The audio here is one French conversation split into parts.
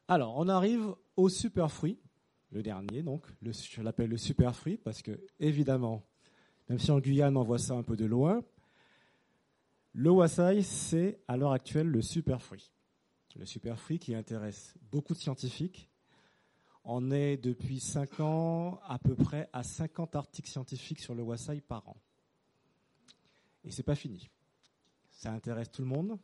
Alors, on arrive au superfruit, le dernier, donc, je l'appelle le superfruit, parce que, évidemment, même si en Guyane on voit ça un peu de loin, le wassail, c'est à l'heure actuelle le superfruit. Le superfruit qui intéresse beaucoup de scientifiques. On est depuis 5 ans à peu près à 50 articles scientifiques sur le wassail par an. Et c'est pas fini. Ça intéresse tout le monde.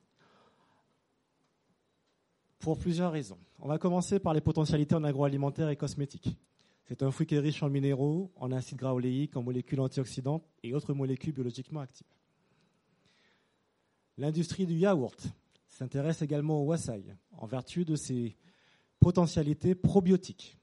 Pour plusieurs raisons. On va commencer par les potentialités en agroalimentaire et cosmétique. C'est un fruit qui est riche en minéraux, en acides gras oléiques, en molécules antioxydantes et autres molécules biologiquement actives. L'industrie du yaourt s'intéresse également au wassail, en vertu de ses potentialités probiotiques.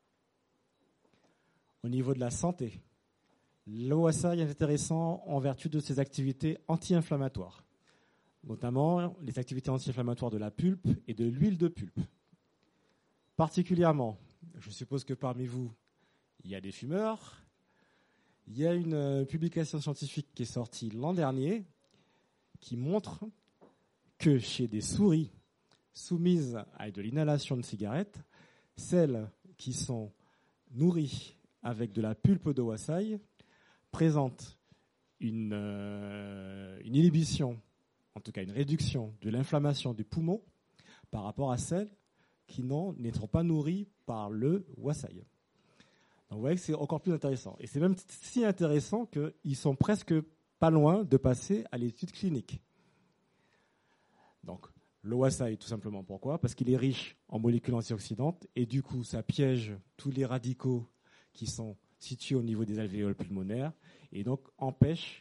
Au niveau de la santé, le wassail est intéressant en vertu de ses activités anti-inflammatoires, notamment les activités anti-inflammatoires de la pulpe et de l'huile de pulpe. Particulièrement, je suppose que parmi vous, il y a des fumeurs. Il y a une publication scientifique qui est sortie l'an dernier qui montre que chez des souris soumises à de l'inhalation de cigarettes, celles qui sont nourries avec de la pulpe de wassail présentent une inhibition, en tout cas une réduction de l'inflammation du poumon par rapport à celles qui n'étant pas nourries par le wassail. Donc vous voyez que c'est encore plus intéressant. Et c'est même si intéressant qu'ils sont presque pas loin de passer à l'étude clinique. Donc le wassail, tout simplement pourquoi ? Parce qu'il est riche en molécules antioxydantes et du coup ça piège tous les radicaux qui sont situés au niveau des alvéoles pulmonaires et donc empêche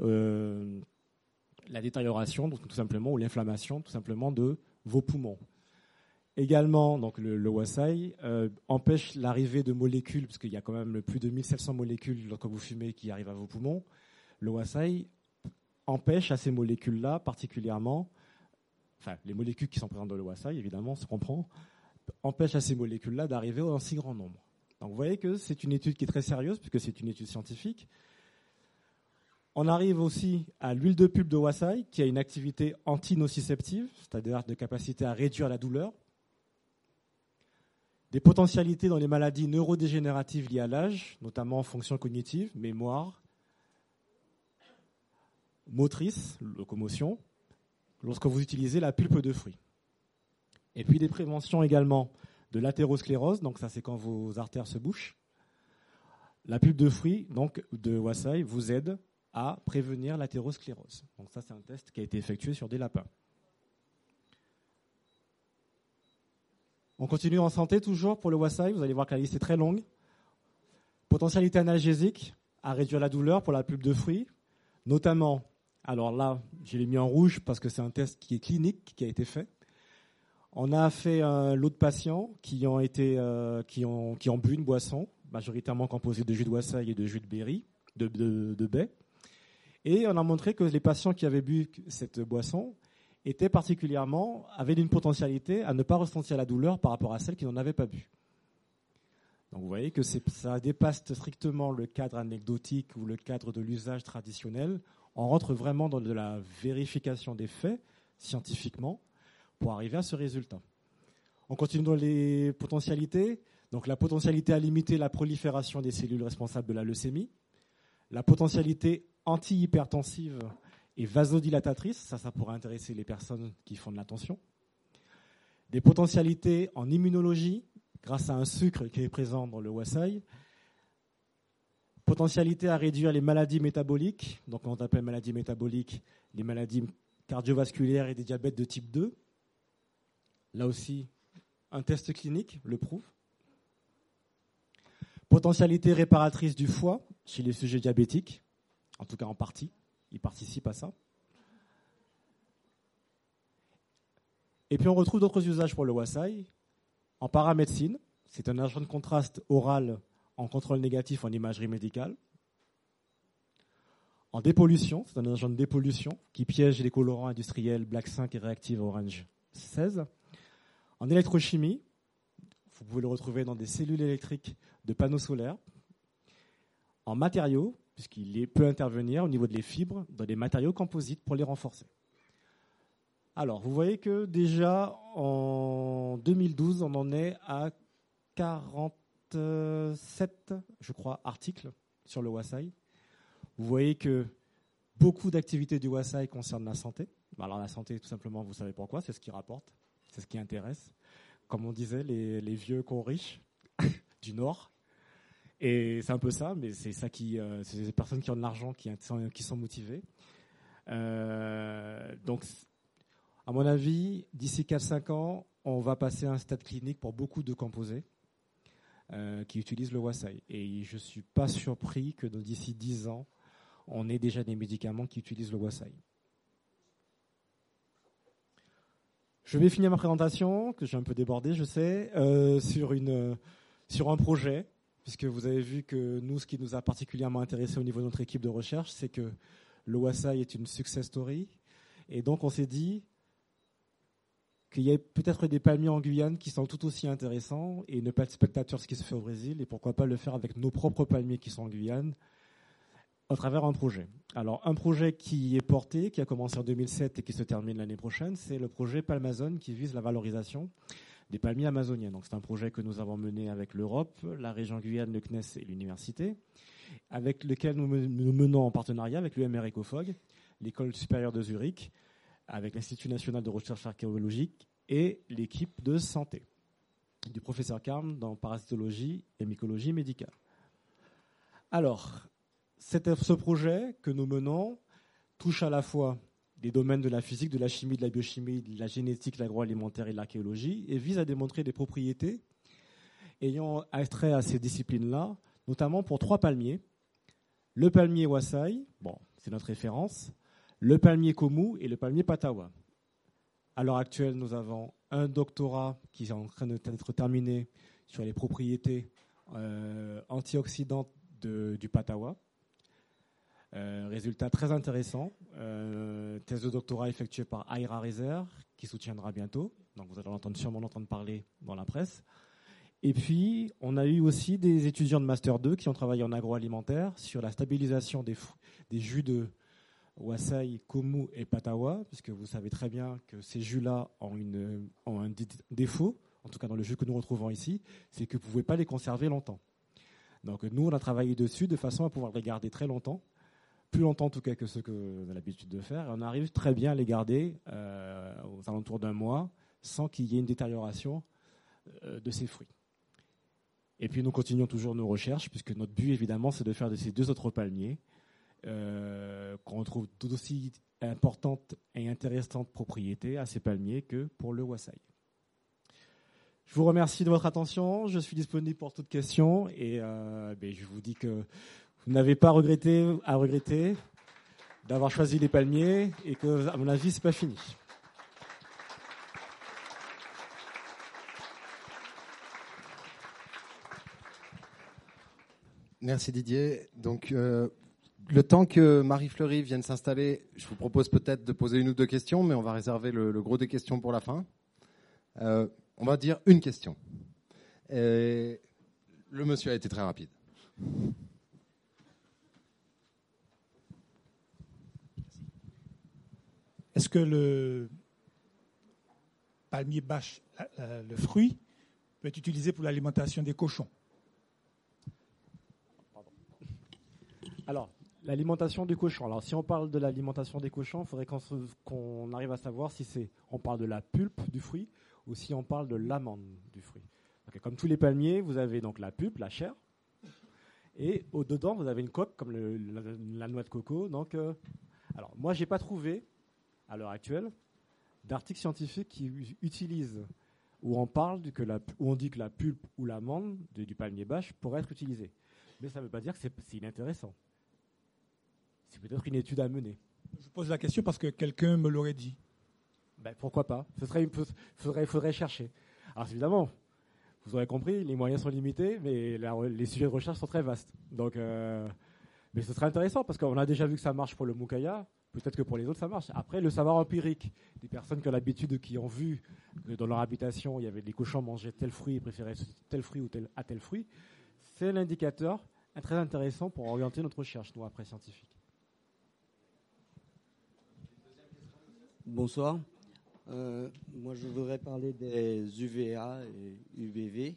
la détérioration, donc tout simplement, ou l'inflammation, tout simplement, de vos poumons. Également, donc le wassail empêche l'arrivée de molécules, parce qu'il y a quand même plus de 1700 molécules lorsque vous fumez qui arrivent à vos poumons. Le wassail empêche à ces molécules-là, particulièrement, enfin les molécules qui sont présentes dans le wassail, évidemment, on se comprend, empêche à ces molécules-là d'arriver en si grand nombre. Donc vous voyez que c'est une étude qui est très sérieuse, puisque c'est une étude scientifique. On arrive aussi à l'huile de pulpe de wassail, qui a une activité antinociceptive, c'est-à-dire de capacité à réduire la douleur. Des potentialités dans les maladies neurodégénératives liées à l'âge, notamment fonctions cognitives, mémoire, motrice, locomotion, lorsque vous utilisez la pulpe de fruits. Et puis des préventions également de l'athérosclérose, donc ça c'est quand vos artères se bouchent. La pulpe de fruits, donc de wassail, vous aide à prévenir l'athérosclérose. Donc ça c'est un test qui a été effectué sur des lapins. On continue en santé toujours pour le wassail, vous allez voir que la liste est très longue. Potentialité analgésique, à réduire la douleur pour la pulpe de fruits, notamment, alors là, je l'ai mis en rouge parce que c'est un test qui est clinique, qui a été fait. On a fait un lot de patients qui ont bu une boisson, majoritairement composée de jus de wassail et de jus de berry, de baie. Et on a montré que les patients qui avaient bu cette boisson avaient une potentialité à ne pas ressentir la douleur par rapport à celles qui n'en avaient pas bu. Donc vous voyez que ça dépasse strictement le cadre anecdotique ou le cadre de l'usage traditionnel. On rentre vraiment dans de la vérification des faits, scientifiquement, pour arriver à ce résultat. On continue dans les potentialités. Donc la potentialité à limiter la prolifération des cellules responsables de la leucémie. La potentialité anti-hypertensive et vasodilatatrice, ça pourrait intéresser les personnes qui font de la tension. Des potentialités en immunologie, grâce à un sucre qui est présent dans le wassail. Potentialité à réduire les maladies métaboliques, donc on appelle maladies métaboliques les maladies cardiovasculaires et des diabètes de type 2. Là aussi, un test clinique le prouve. Potentialité réparatrice du foie chez les sujets diabétiques, en tout cas en partie, ils participent à ça. Et puis on retrouve d'autres usages pour le wassail. En paramédecine, c'est un agent de contraste oral en contrôle négatif en imagerie médicale. En dépollution, c'est un agent de dépollution qui piège les colorants industriels Black 5 et Reactive Orange 16. En électrochimie, vous pouvez le retrouver dans des cellules électriques de panneaux solaires. En matériaux, puisqu'il peut intervenir au niveau des fibres, dans des matériaux composites pour les renforcer. Alors, vous voyez que déjà, en 2012, on en est à 47, je crois, articles sur le Wassaï. Vous voyez que beaucoup d'activités du Wassaï concernent la santé. Alors la santé, tout simplement, vous savez pourquoi, c'est ce qui rapporte, c'est ce qui intéresse. Comme on disait, les vieux cons riches du Nord. Et c'est un peu ça, mais c'est ça c'est les personnes qui ont de l'argent qui sont motivées. Donc, à mon avis, d'ici 4-5 ans, on va passer à un stade clinique pour beaucoup de composés qui utilisent le Wassaï. Et je ne suis pas surpris que d'ici 10 ans, on ait déjà des médicaments qui utilisent le Wassaï. Je vais finir ma présentation, que j'ai un peu débordé, je sais, sur un projet, puisque vous avez vu que nous, ce qui nous a particulièrement intéressé au niveau de notre équipe de recherche, c'est que le Wassaï est une success story. Et donc, on s'est dit qu'il y a peut-être des palmiers en Guyane qui sont tout aussi intéressants et ne pas être spectateurs de ce qui se fait au Brésil, et pourquoi pas le faire avec nos propres palmiers qui sont en Guyane, à travers un projet. Alors, un projet qui est porté, qui a commencé en 2007 et qui se termine l'année prochaine, c'est le projet Palmazone qui vise la valorisation des palmiers amazoniens. Donc, c'est un projet que nous avons mené avec l'Europe, la région Guyane, le CNES et l'université, avec lequel nous menons en partenariat avec l'UMR Ecofog, l'école supérieure de Zurich, avec l'Institut national de recherche archéologique et l'équipe de santé du professeur Carme dans parasitologie et mycologie médicale. Alors, ce projet que nous menons touche à la fois des domaines de la physique, de la chimie, de la biochimie, de la génétique, l'agroalimentaire et de l'archéologie, et vise à démontrer des propriétés ayant attrait à ces disciplines-là, notamment pour 3 palmiers. Le palmier Wassaï, bon, c'est notre référence, le palmier Komu et le palmier Patawa. À l'heure actuelle, nous avons un doctorat qui est en train d'être terminé sur les propriétés antioxydantes du Patawa. Résultat très intéressant. Thèse de doctorat effectuée par Aira Rezer, qui soutiendra bientôt. Donc vous allez sûrement entendre parler dans la presse. Et puis, on a eu aussi des étudiants de Master 2 qui ont travaillé en agroalimentaire sur la stabilisation des jus de Wassaï, Komu et Patawa, puisque vous savez très bien que ces jus-là ont un défaut, en tout cas dans le jus que nous retrouvons ici, c'est que vous ne pouvez pas les conserver longtemps. Donc nous, on a travaillé dessus de façon à pouvoir les garder très longtemps, plus longtemps en tout cas que ce que vous avez l'habitude de faire, et on arrive très bien à les garder aux alentours d'1 mois, sans qu'il y ait une détérioration de ces fruits. Et puis nous continuons toujours nos recherches, puisque notre but évidemment c'est de faire de ces 2 autres palmiers qu'on trouve tout aussi importantes et intéressantes propriétés à ces palmiers que pour le Wassaï. Je vous remercie de votre attention, je suis disponible pour toute question et je vous dis que vous n'avez pas à regretter d'avoir choisi les palmiers et que, à mon avis, c'est pas fini. Merci Didier. Donc, le temps que Marie-Fleury vienne s'installer, je vous propose peut-être de poser 1 ou 2 questions, mais on va réserver le gros des questions pour la fin. On va dire une question. Et le monsieur a été très rapide. Est-ce que le palmier bâche, le fruit, peut être utilisé pour l'alimentation des cochons? Alors, l'alimentation du cochon. Alors, si on parle de l'alimentation des cochons, il faudrait qu'on arrive à savoir si on parle de la pulpe du fruit ou si on parle de l'amande du fruit. Donc, comme tous les palmiers, vous avez donc la pulpe, la chair, et au-dedans, vous avez une coque comme la noix de coco. Donc, alors, moi, je n'ai pas trouvé, à l'heure actuelle, d'articles scientifiques qui utilisent, où on dit que la pulpe ou l'amande du palmier bâche pourrait être utilisée. Mais ça ne veut pas dire que c'est inintéressant. C'est peut-être une étude à mener. Je pose la question parce que quelqu'un me l'aurait dit. Pourquoi pas? Faudrait chercher. Alors évidemment, vous aurez compris, les moyens sont limités, mais les sujets de recherche sont très vastes. Donc, mais ce serait intéressant parce qu'on a déjà vu que ça marche pour le moukaya. Peut-être que pour les autres, ça marche. Après, le savoir empirique des personnes qui ont l'habitude, qui ont vu que dans leur habitation, il y avait des cochons mangeaient tel fruit, ils préféraient tel fruit ou tel fruit, c'est l'indicateur très intéressant pour orienter notre recherche, nous, après scientifique. Bonsoir. Moi, je voudrais parler des UVA et UVB.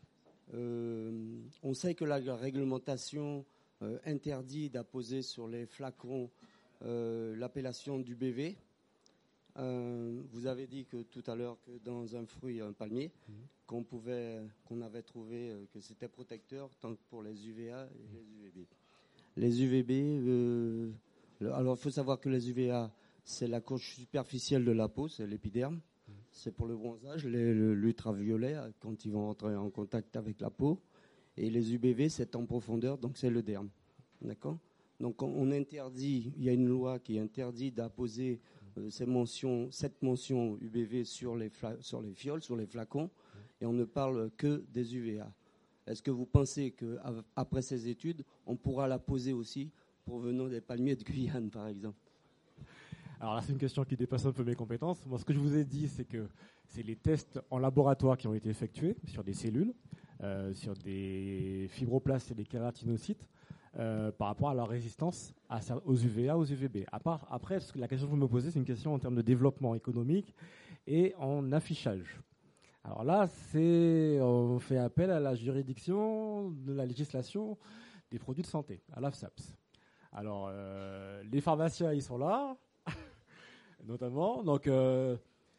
On sait que la réglementation interdit d'apposer sur les flacons l'appellation d'UBV. Vous avez dit que tout à l'heure que dans un fruit, un palmier, qu'on avait trouvé que c'était protecteur tant pour les UVA et les UVB. Les UVB, alors il faut savoir que les UVA, c'est la couche superficielle de la peau, c'est l'épiderme. C'est pour le bronzage, l'ultraviolet, quand ils vont entrer en contact avec la peau. Et les UBV, c'est en profondeur, donc c'est le derme. D'accord ? Donc on interdit, il y a une loi qui interdit d'apposer cette mention UBV sur les fioles, sur les flacons, et on ne parle que des UVA. Est-ce que vous pensez qu'après ces études, on pourra la poser aussi provenant des palmiers de Guyane, par exemple ? Alors là, c'est une question qui dépasse un peu mes compétences. Moi, ce que je vous ai dit, c'est que c'est les tests en laboratoire qui ont été effectués sur des cellules, sur des fibroblastes et des kératinocytes, par rapport à leur résistance aux UVA, aux UVB. Après, la question que vous me posez, c'est une question en termes de développement économique et en affichage. Alors là, on fait appel à la juridiction de la législation des produits de santé, à l'AFSAPS. Alors, les pharmaciens, ils sont là, notamment. Donc, la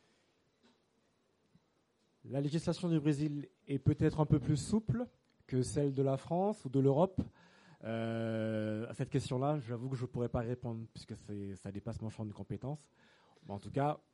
législation du Brésil est peut-être un peu plus souple que celle de la France ou de l'Europe. À cette question-là, j'avoue que je ne pourrais pas répondre puisque ça dépasse mon champ de compétences. Mais en tout cas,